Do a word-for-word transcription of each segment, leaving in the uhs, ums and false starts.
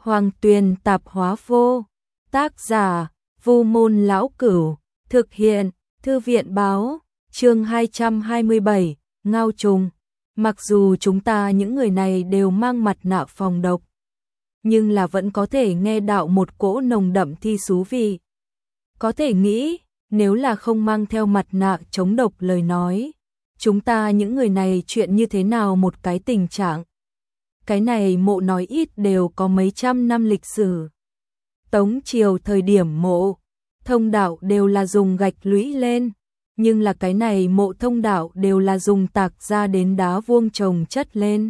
Hoàng Tuyền tạp hóa vô. Tác giả, Vu Môn Lão Cửu. Thực hiện, Thư viện báo. Chương hai trăm hai mươi bảy, Ngao Trùng. Mặc dù chúng ta những người này đều mang mặt nạ phòng độc, nhưng là vẫn có thể nghe đạo một cỗ nồng đậm thi xú vị. Có thể nghĩ, nếu là không mang theo mặt nạ chống độc lời nói, chúng ta những người này chuyện như thế nào một cái tình trạng. Cái này mộ nói ít đều có mấy trăm năm lịch sử. Tống triều thời điểm mộ thông đạo đều là dùng gạch lũy lên, nhưng là cái này mộ thông đạo đều là dùng tạc ra đến đá vuông chồng chất lên.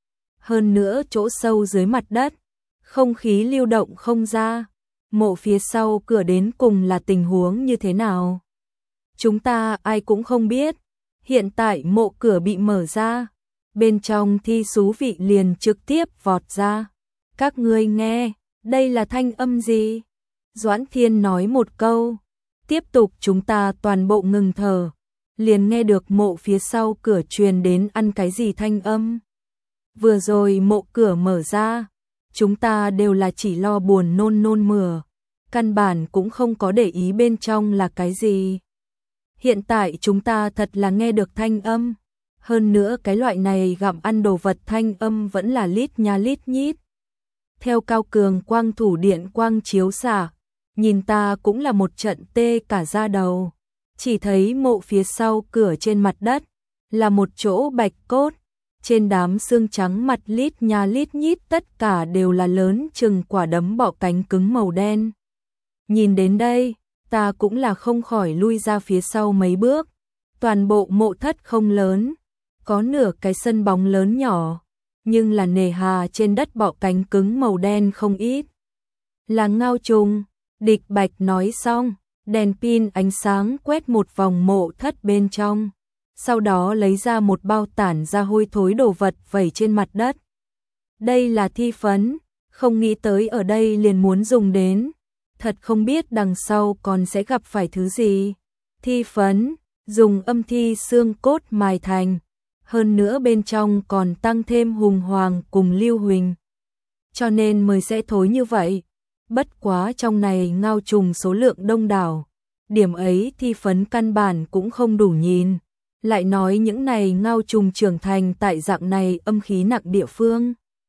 Hơn nữa chỗ sâu dưới mặt đất, không khí lưu động không ra. Mộ phía sau cửa đến cùng là tình huống như thế nào? Chúng ta ai cũng không biết. Hiện tại mộ cửa bị mở ra, bên trong thi xú vị liền trực tiếp vọt ra. Các ngươi nghe, đây là thanh âm gì? Doãn Thiên nói một câu. Tiếp tục chúng ta toàn bộ ngừng thở. Liền nghe được mộ phía sau cửa truyền đến ăn cái gì thanh âm. Vừa rồi mộ cửa mở ra, chúng ta đều là chỉ lo buồn nôn nôn mửa, căn bản cũng không có để ý bên trong là cái gì. Hiện tại chúng ta thật là nghe được thanh âm, hơn nữa cái loại này gặm ăn đồ vật thanh âm vẫn là lít nha lít nhít. Theo cao cường quang thủ điện quang chiếu xạ, nhìn ta cũng là một trận tê cả da đầu. Chỉ thấy mộ phía sau cửa trên mặt đất là một chỗ bạch cốt, trên đám xương trắng mặt lít nha lít nhít tất cả đều là lớn chừng quả đấm bọ cánh cứng màu đen. Nhìn đến đây, ta cũng là không khỏi lui ra phía sau mấy bước. Toàn bộ mộ thất không lớn, có nửa cái sân bóng lớn nhỏ, nhưng là nề hà trên đất bọ cánh cứng màu đen không ít. Là ngao trùng, Địch Bạch nói xong, đèn pin ánh sáng quét một vòng mộ thất bên trong, sau đó lấy ra một bao tản ra hôi thối đồ vật vẩy trên mặt đất. Đây là thi phấn, không nghĩ tới ở đây liền muốn dùng đến, thật không biết đằng sau còn sẽ gặp phải thứ gì. Thi phấn, dùng âm thi xương cốt mài thành, hơn nữa bên trong còn tăng thêm hùng hoàng cùng lưu huỳnh, cho nên mới sẽ thối như vậy. Bất quá trong này ngao trùng số lượng đông đảo, điểm ấy thi phấn căn bản cũng không đủ nhìn. Lại nói những này ngao trùng trưởng thành tại dạng này âm khí nặng địa phương,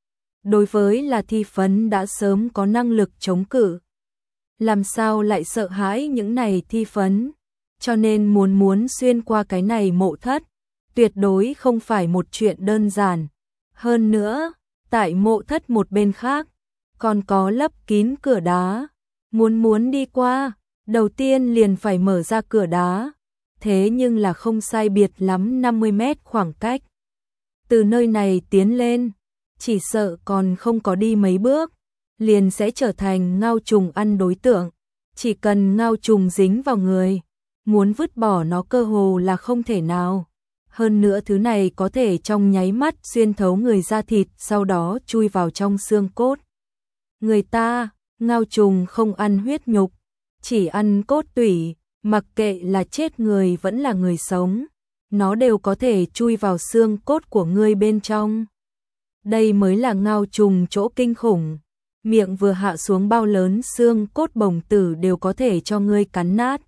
đối với là thi phấn đã sớm có năng lực chống cự. Làm sao lại sợ hãi những này thi phấn, cho nên muốn muốn xuyên qua cái này mộ thất, tuyệt đối không phải một chuyện đơn giản. Hơn nữa, tại mộ thất một bên khác, còn có lấp kín cửa đá, muốn muốn đi qua, đầu tiên liền phải mở ra cửa đá. Thế nhưng là không sai biệt lắm năm mươi mét khoảng cách. Từ nơi này tiến lên, chỉ sợ còn không có đi mấy bước, liền sẽ trở thành ngao trùng ăn đối tượng. Chỉ cần ngao trùng dính vào người, muốn vứt bỏ nó cơ hồ là không thể nào. Hơn nữa thứ này có thể trong nháy mắt xuyên thấu người da thịt, sau đó chui vào trong xương cốt. Người ta, ngao trùng không ăn huyết nhục, chỉ ăn cốt tủy. Mặc kệ là chết người vẫn là người sống, nó đều có thể chui vào xương cốt của ngươi bên trong. Đây mới là ngao trùng chỗ kinh khủng. Miệng vừa hạ xuống bao lớn xương cốt bồng tử đều có thể cho ngươi cắn nát.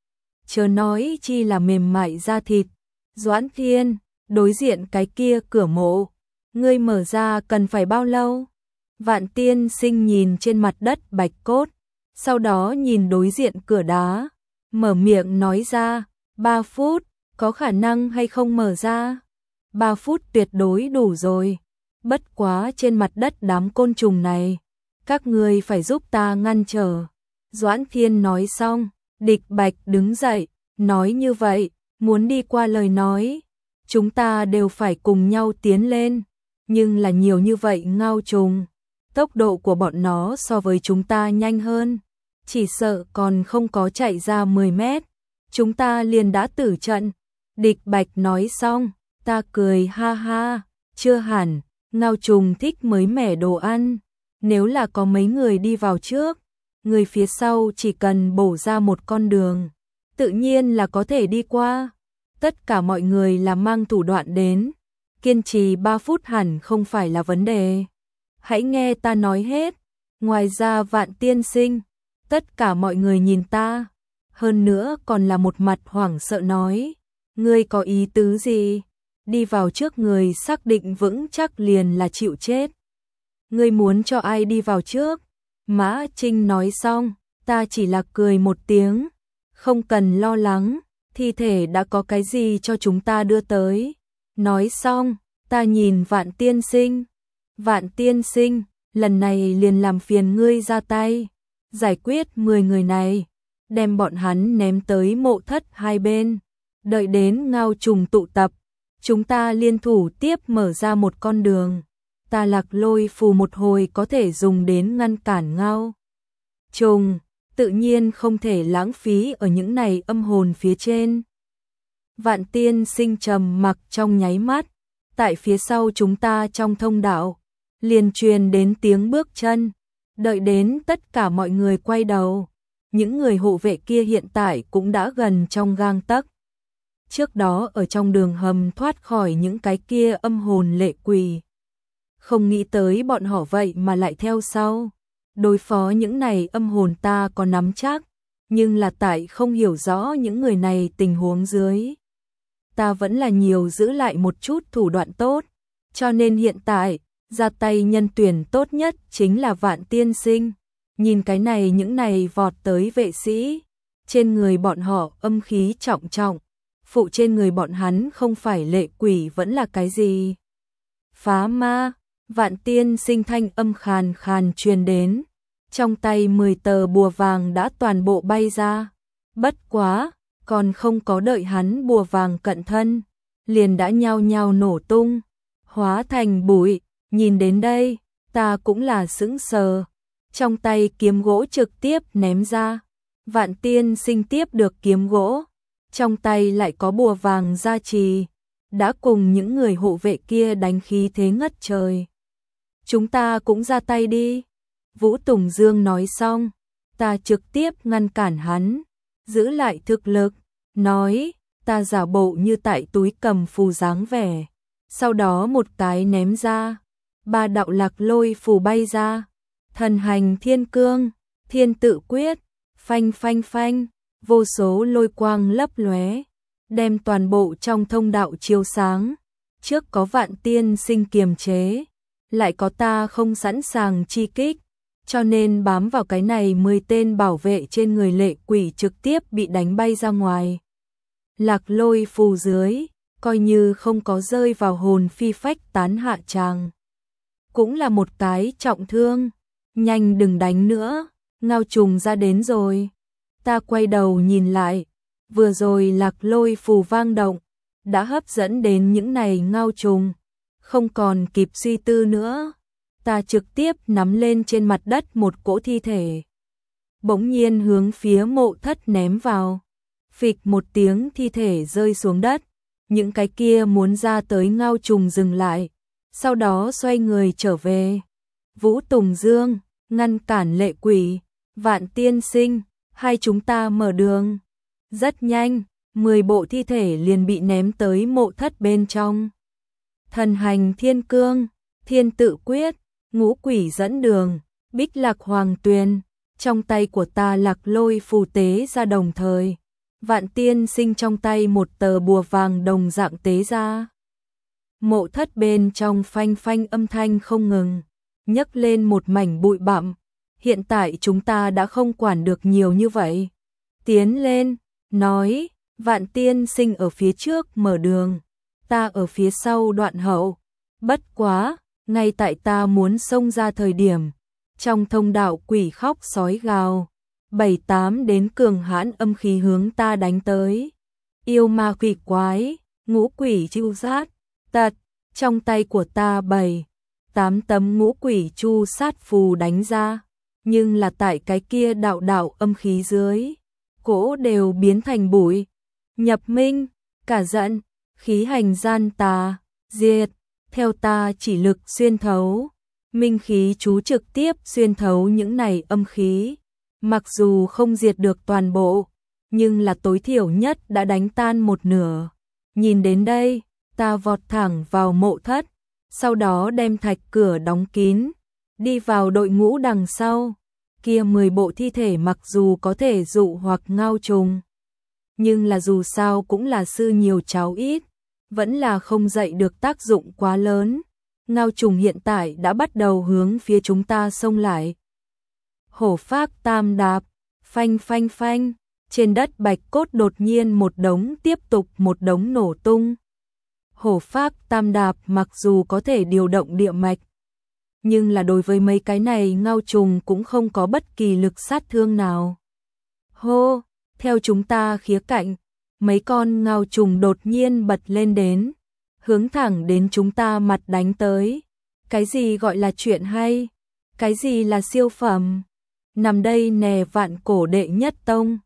Chớ nói chi là mềm mại da thịt. Doãn Thiên, đối diện cái kia cửa mộ, ngươi mở ra cần phải bao lâu? Vạn Tiên Sinh nhìn trên mặt đất bạch cốt, sau đó nhìn đối diện cửa đá, mở miệng nói ra, ba phút, có khả năng hay không mở ra? Ba phút tuyệt đối đủ rồi. Bất quá trên mặt đất đám côn trùng này, các ngươi phải giúp ta ngăn trở. Doãn Thiên nói xong, Địch Bạch đứng dậy, nói như vậy, muốn đi qua lời nói, chúng ta đều phải cùng nhau tiến lên. Nhưng là nhiều như vậy ngao trùng, tốc độ của bọn nó so với chúng ta nhanh hơn. Chỉ sợ còn không có chạy ra mười mét, chúng ta liền đã tử trận. Địch Bạch nói xong, ta cười ha ha, chưa hẳn, ngao trùng thích mới mẻ đồ ăn. Nếu là có mấy người đi vào trước, người phía sau chỉ cần bổ ra một con đường, tự nhiên là có thể đi qua. Tất cả mọi người là mang thủ đoạn đến, kiên trì ba phút hẳn không phải là vấn đề. Hãy nghe ta nói hết. Ngoài ra Vạn tiên sinh, tất cả mọi người nhìn ta, hơn nữa còn là một mặt hoảng sợ nói, ngươi có ý tứ gì? Đi vào trước người xác định vững chắc liền là chịu chết. Ngươi muốn cho ai đi vào trước? Mã Trinh nói xong, ta chỉ là cười một tiếng, không cần lo lắng, thi thể đã có cái gì cho chúng ta đưa tới. Nói xong, ta nhìn Vạn tiên sinh, Vạn tiên sinh, lần này liền làm phiền ngươi ra tay, giải quyết mười người này, đem bọn hắn ném tới mộ thất hai bên, đợi đến ngao trùng tụ tập, chúng ta liên thủ tiếp mở ra một con đường. Ta Lạc Lôi phù một hồi có thể dùng đến ngăn cản ngao trùng, tự nhiên không thể lãng phí ở những này âm hồn phía trên. Vạn tiên sinh trầm mặc trong nháy mắt, tại phía sau chúng ta trong thông đạo, liền truyền đến tiếng bước chân, đợi đến tất cả mọi người quay đầu, những người hộ vệ kia hiện tại cũng đã gần trong gang tấc. Trước đó ở trong đường hầm thoát khỏi những cái kia âm hồn lệ quỷ. Không nghĩ tới bọn họ vậy mà lại theo sau. Đối phó những này âm hồn ta có nắm chắc, nhưng là tại không hiểu rõ những người này tình huống dưới. Ta vẫn là nhiều giữ lại một chút thủ đoạn tốt, cho nên hiện tại, ra tay nhân tuyển tốt nhất chính là Vạn tiên sinh. Nhìn cái này những này vọt tới vệ sĩ, trên người bọn họ âm khí trọng trọng, phụ trên người bọn hắn không phải lệ quỷ vẫn là cái gì? Phá ma, Vạn tiên sinh thanh âm khàn khàn truyền đến, trong tay mười tờ bùa vàng đã toàn bộ bay ra, bất quá, còn không có đợi hắn bùa vàng cận thân, liền đã nhao nhao nổ tung, hóa thành bụi. Nhìn đến đây, ta cũng là sững sờ, trong tay kiếm gỗ trực tiếp ném ra, Vạn tiên sinh tiếp được kiếm gỗ, trong tay lại có bùa vàng gia trì, đã cùng những người hộ vệ kia đánh khí thế ngất trời. Chúng ta cũng ra tay đi. Vũ Tùng Dương nói xong, ta trực tiếp ngăn cản hắn, giữ lại thực lực, nói, ta giả bộ như tại túi cầm phù dáng vẻ, sau đó một cái ném ra, ba đạo Lạc Lôi phù bay ra, thần hành thiên cương, thiên tự quyết, phanh phanh phanh, vô số lôi quang lấp lóe, đem toàn bộ trong thông đạo chiếu sáng, trước có Vạn tiên sinh kiềm chế, lại có ta không sẵn sàng chi kích, cho nên bám vào cái này mười tên bảo vệ trên người lệ quỷ trực tiếp bị đánh bay ra ngoài. Lạc Lôi phù dưới, coi như không có rơi vào hồn phi phách tán hạ tràng. Cũng là một cái trọng thương, nhanh đừng đánh nữa, ngao trùng ra đến rồi. Ta quay đầu nhìn lại, vừa rồi Lạc Lôi phù vang động, đã hấp dẫn đến những này ngao trùng, không còn kịp suy tư nữa. Ta trực tiếp nắm lên trên mặt đất một cỗ thi thể, bỗng nhiên hướng phía mộ thất ném vào, phịch một tiếng thi thể rơi xuống đất, những cái kia muốn ra tới ngao trùng dừng lại, sau đó xoay người trở về. Vũ Tùng Dương, ngăn cản lệ quỷ, Vạn tiên sinh, hai chúng ta mở đường. Rất nhanh, mười bộ thi thể liền bị ném tới mộ thất bên trong. Thần hành thiên cương, thiên tự quyết, ngũ quỷ dẫn đường, bích lạc hoàng tuyền, trong tay của ta Lạc Lôi phù tế ra đồng thời. Vạn tiên sinh trong tay một tờ bùa vàng đồng dạng tế ra. Mộ thất bên trong phanh phanh âm thanh không ngừng, nhấc lên một mảnh bụi bặm. Hiện tại chúng ta đã không quản được nhiều như vậy. Tiến lên, nói, Vạn tiên sinh ở phía trước mở đường, ta ở phía sau đoạn hậu. Bất quá, ngay tại ta muốn xông ra thời điểm, trong thông đạo quỷ khóc sói gào, bảy tám đến cường hãn âm khí hướng ta đánh tới. Yêu ma quỷ quái, ngũ quỷ chu sát, tật, trong tay của ta bảy, tám tấm ngũ quỷ chu sát phù đánh ra, nhưng là tại cái kia đạo đạo âm khí dưới, cỗ đều biến thành bụi. Nhập minh, cả giận, khí hành gian tà, diệt, theo ta chỉ lực xuyên thấu, minh khí chú trực tiếp xuyên thấu những này âm khí. Mặc dù không diệt được toàn bộ, nhưng là tối thiểu nhất đã đánh tan một nửa. Nhìn đến đây, ta vọt thẳng vào mộ thất, sau đó đem thạch cửa đóng kín, đi vào đội ngũ đằng sau. Kia mười bộ thi thể mặc dù có thể dụ hoặc ngao trùng, nhưng là dù sao cũng là sư nhiều cháu ít, vẫn là không dậy được tác dụng quá lớn. Ngao trùng hiện tại đã bắt đầu hướng phía chúng ta xông lại. Hổ phác tam đạp, phanh phanh phanh, trên đất bạch cốt đột nhiên một đống tiếp tục một đống nổ tung. Hổ phác tam đạp mặc dù có thể điều động địa mạch, nhưng là đối với mấy cái này ngao trùng cũng không có bất kỳ lực sát thương nào. Hô, theo chúng ta khía cạnh, mấy con ngao trùng đột nhiên bật lên đến, hướng thẳng đến chúng ta mặt đánh tới. Cái gì gọi là chuyện hay? Cái gì là siêu phẩm? Nằm đây nè vạn cổ đệ nhất tông.